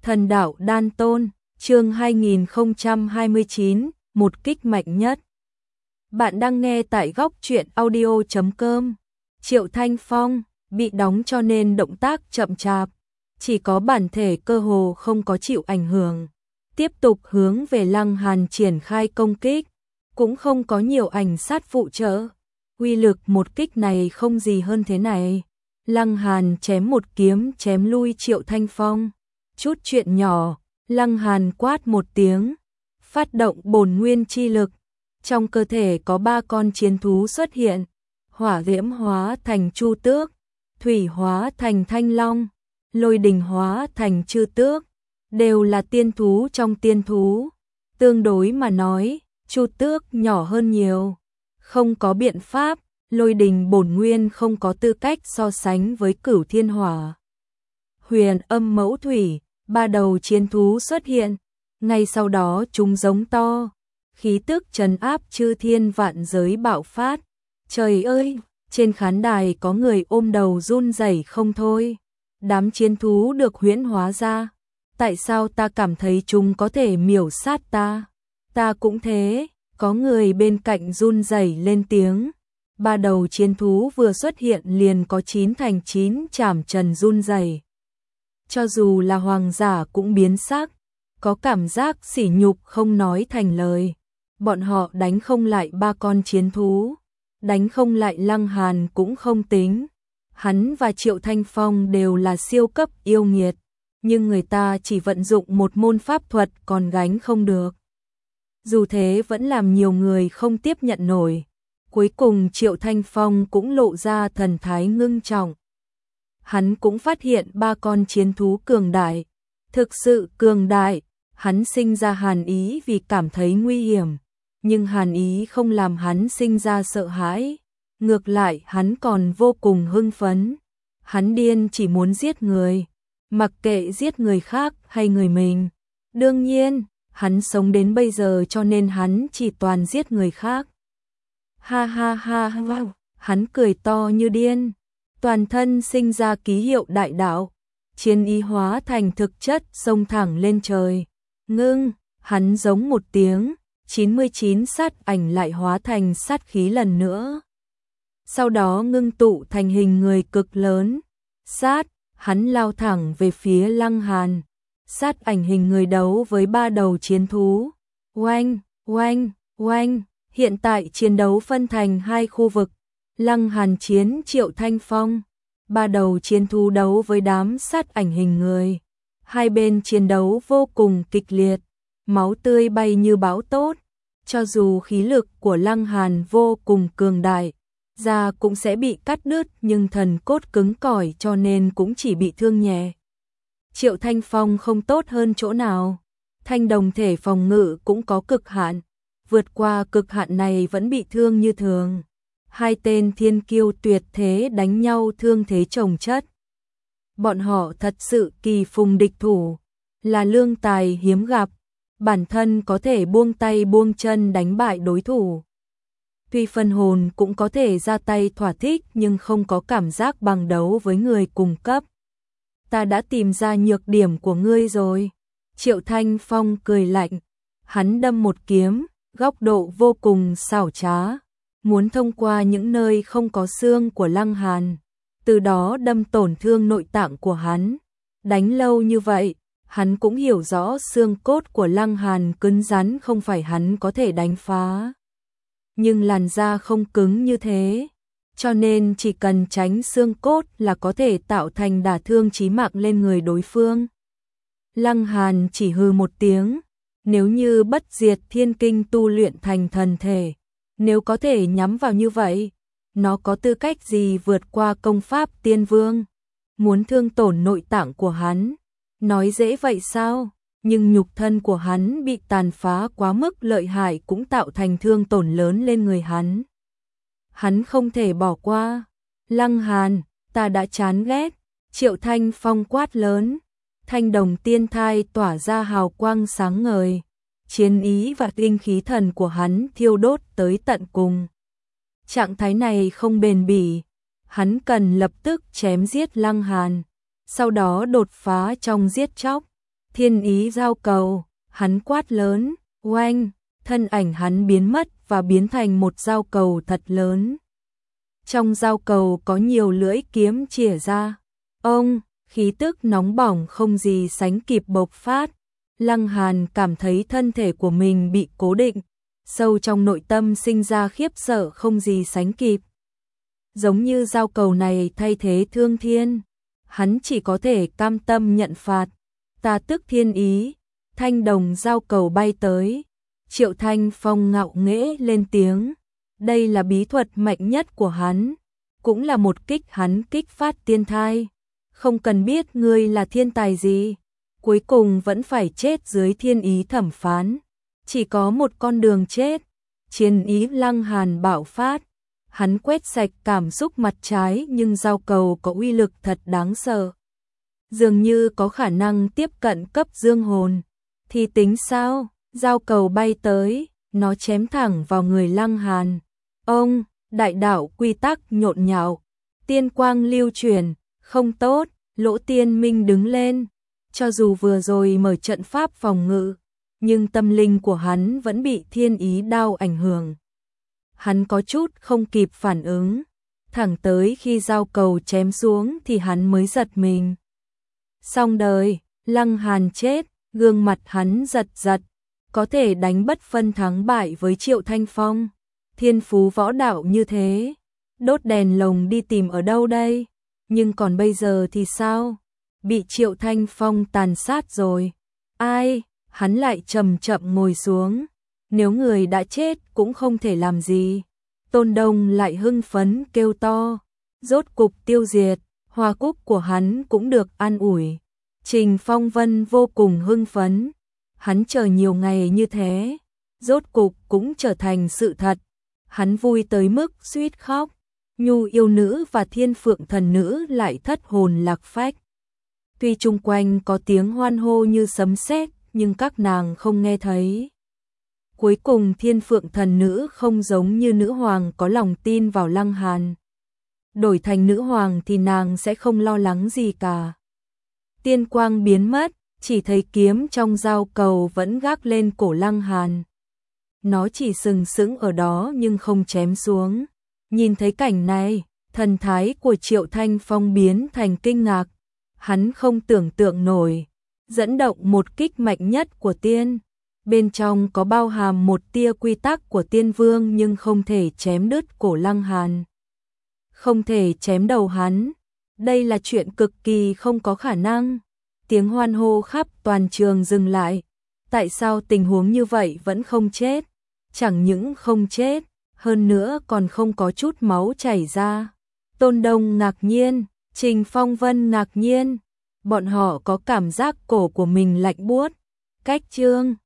Thần đạo đan tôn, chương 2029, một kích mạnh nhất. Bạn đang nghe tại góc truyện audio.com. Triệu Thanh Phong bị đóng cho nên động tác chậm chạp, chỉ có bản thể cơ hồ không có chịu ảnh hưởng. Tiếp tục hướng về Lăng Hàn triển khai công kích, cũng không có nhiều ảnh sát phụ trợ. Uy lực một kích này không gì hơn thế này. Lăng Hàn chém một kiếm chém lui Triệu Thanh Phong. Chút chuyện nhỏ, Lăng Hàn quát một tiếng, phát động bổn nguyên chi lực. Trong cơ thể có 3 con chiến thú xuất hiện, hỏa diễm hóa thành Chu Tước, thủy hóa thành Thanh Long, lôi đình hóa thành Chư Tước, đều là tiên thú trong tiên thú. Tương đối mà nói, Chu Tước nhỏ hơn nhiều, không có biện pháp, lôi đình bổn nguyên không có tư cách so sánh với Cửu Thiên Hỏa. Huyền Âm Mẫu Thủy, 3 đầu chiến thú xuất hiện, ngay sau đó chúng giống to, khí tức trấn áp chư thiên vạn giới bạo phát. Trời ơi, trên khán đài có người ôm đầu run rẩy không thôi. Đám chiến thú được huyễn hóa ra, tại sao ta cảm thấy chúng có thể miểu sát ta? Ta cũng thế, có người bên cạnh run rẩy lên tiếng. 3 đầu chiến thú vừa xuất hiện liền có 9 thành 9 chảm trần run rẩy. Cho dù là hoàng giả cũng biến sắc, có cảm giác sỉ nhục không nói thành lời. Bọn họ đánh không lại 3 con chiến thú, đánh không lại Lăng Hàn cũng không tính. Hắn và Triệu Thanh Phong đều là siêu cấp yêu nghiệt, nhưng người ta chỉ vận dụng một môn pháp thuật còn gánh không được. Dù thế vẫn làm nhiều người không tiếp nhận nổi. Cuối cùng Triệu Thanh Phong cũng lộ ra thần thái ngưng trọng. Hắn cũng phát hiện 3 con chiến thú cường đại, thực sự cường đại. Hắn sinh ra hàn ý vì cảm thấy nguy hiểm, nhưng hàn ý không làm hắn sinh ra sợ hãi. Ngược lại hắn còn vô cùng hưng phấn. Hắn điên chỉ muốn giết người, mặc kệ giết người khác hay người mình. Đương nhiên, hắn sống đến bây giờ cho nên hắn chỉ toàn giết người khác. Ha ha ha ha, hắn cười to như điên, toàn thân sinh ra ký hiệu đại đạo, chiến ý hóa thành thực chất xông thẳng lên trời. Ngưng, hắn giống một tiếng, 99 sát ảnh lại hóa thành sát khí lần nữa. Sau đó ngưng tụ thành hình người cực lớn. Sát, hắn lao thẳng về phía Lăng Hàn. Sát ảnh hình người đấu với 3 đầu chiến thú. Oanh, oanh, oanh. Hiện tại chiến đấu phân thành 2 khu vực. Lăng Hàn chiến Triệu Thanh Phong. 3 đầu chiến thú đấu với đám sát ảnh hình người. Hai bên chiến đấu vô cùng kịch liệt. Máu tươi bay như bão tốt. Cho dù khí lực của Lăng Hàn vô cùng cường đại, da cũng sẽ bị cắt đứt, nhưng thần cốt cứng cỏi cho nên cũng chỉ bị thương nhẹ. Triệu Thanh Phong không tốt hơn chỗ nào. Thanh đồng thể phòng ngự cũng có cực hạn. Vượt qua cực hạn này vẫn bị thương như thường. Hai tên thiên kiêu tuyệt thế đánh nhau thương thế chồng chất. Bọn họ thật sự kỳ phùng địch thủ, là lương tài hiếm gặp. Bản thân có thể buông tay buông chân đánh bại đối thủ. Tuy phân hồn cũng có thể ra tay thỏa thích nhưng không có cảm giác bằng đấu với người cùng cấp. Ta đã tìm ra nhược điểm của ngươi rồi. Triệu Thanh Phong cười lạnh. Hắn đâm một kiếm, góc độ vô cùng xảo trá. Muốn thông qua những nơi không có xương của Lăng Hàn, từ đó đâm tổn thương nội tạng của hắn. Đánh lâu như vậy, hắn cũng hiểu rõ xương cốt của Lăng Hàn cứng rắn không phải hắn có thể đánh phá. Nhưng làn da không cứng như thế, cho nên chỉ cần tránh xương cốt là có thể tạo thành đả thương chí mạng lên người đối phương. Lăng Hàn chỉ hừ một tiếng, nếu như bất diệt thiên kinh tu luyện thành thần thể, nếu có thể nhắm vào như vậy, nó có tư cách gì vượt qua công pháp tiên vương? Muốn thương tổn nội tạng của hắn, nói dễ vậy sao? Nhưng nhục thân của hắn bị tàn phá quá mức lợi hại cũng tạo thành thương tổn lớn lên người hắn. Hắn không thể bỏ qua. Lăng Hàn, ta đã chán ghét. Triệu Thanh Phong quát lớn. Thanh đồng tiên thai tỏa ra hào quang sáng ngời. Chiến ý và tinh khí thần của hắn thiêu đốt tới tận cùng. Trạng thái này không bền bỉ. Hắn cần lập tức chém giết Lăng Hàn, sau đó đột phá trong giết chóc. Thiên ý giao cầu, hắn quát lớn, oanh, thân ảnh hắn biến mất và biến thành một giao cầu thật lớn. Trong giao cầu có nhiều lưỡi kiếm chĩa ra. Ông, khí tức nóng bỏng không gì sánh kịp bộc phát. Lăng Hàn cảm thấy thân thể của mình bị cố định, sâu trong nội tâm sinh ra khiếp sợ không gì sánh kịp. Giống như giao cầu này thay thế thương thiên, hắn chỉ có thể cam tâm nhận phạt. Ta tức thiên ý, thanh đồng giao cầu bay tới. Triệu Thanh Phong ngạo nghễ lên tiếng, đây là bí thuật mạnh nhất của hắn, cũng là một kích hắn kích phát tiên thai. Không cần biết ngươi là thiên tài gì, cuối cùng vẫn phải chết dưới thiên ý thẩm phán. Chỉ có một con đường chết. Chiến ý Lăng Hàn bạo phát, hắn quét sạch cảm xúc mặt trái nhưng giao cầu có uy lực thật đáng sợ. Dường như có khả năng tiếp cận cấp dương hồn. Thì tính sao? Giao cầu bay tới, nó chém thẳng vào người Lăng Hàn. Ông, đại đạo quy tắc nhộn nhạo, tiên quang lưu truyền, không tốt. Lỗ Tiên Minh đứng lên, cho dù vừa rồi mở trận pháp phòng ngự, nhưng tâm linh của hắn vẫn bị thiên ý đao ảnh hưởng. Hắn có chút không kịp phản ứng, thẳng tới khi giao cầu chém xuống thì hắn mới giật mình. Xong đời, Lăng Hàn chết, gương mặt hắn giật giật, có thể đánh bất phân thắng bại với Triệu Thanh Phong. Thiên phú võ đạo như thế, đốt đèn lồng đi tìm ở đâu đây? Nhưng còn bây giờ thì sao? Bị Triệu Thanh Phong tàn sát rồi. Ai? Hắn lại chậm chậm ngồi xuống. Nếu người đã chết cũng không thể làm gì. Tôn Đông lại hưng phấn kêu to. Rốt cục tiêu diệt, hoa cúc của hắn cũng được an ủi. Trình Phong Vân vô cùng hưng phấn. Hắn chờ nhiều ngày như thế, rốt cục cũng trở thành sự thật. Hắn vui tới mức suýt khóc. Nhu yêu nữ và Thiên Phượng thần nữ lại thất hồn lạc phách. Tuy chung quanh có tiếng hoan hô như sấm sét, nhưng các nàng không nghe thấy. Cuối cùng Thiên Phượng thần nữ không giống như nữ hoàng có lòng tin vào Lăng Hàn. Đổi thành nữ hoàng thì nàng sẽ không lo lắng gì cả. Tiên quang biến mất, chỉ thấy kiếm trong giao cầu vẫn gác lên cổ Lăng Hàn. Nó chỉ sừng sững ở đó nhưng không chém xuống. Nhìn thấy cảnh này, thần thái của Triệu Thanh Phong biến thành kinh ngạc. Hắn không tưởng tượng nổi, dẫn động một kích mạnh nhất của tiên. Bên trong có bao hàm một tia quy tắc của tiên vương nhưng không thể chém đứt cổ Lăng Hàn. Không thể chém đầu hắn. Đây là chuyện cực kỳ không có khả năng. Tiếng hoan hô khắp toàn trường dừng lại. Tại sao tình huống như vậy vẫn không chết? Chẳng những không chết, hơn nữa còn không có chút máu chảy ra. Tôn Đông ngạc nhiên, Trình Phong Vân ngạc nhiên. Bọn họ có cảm giác cổ của mình lạnh buốt. Cách chương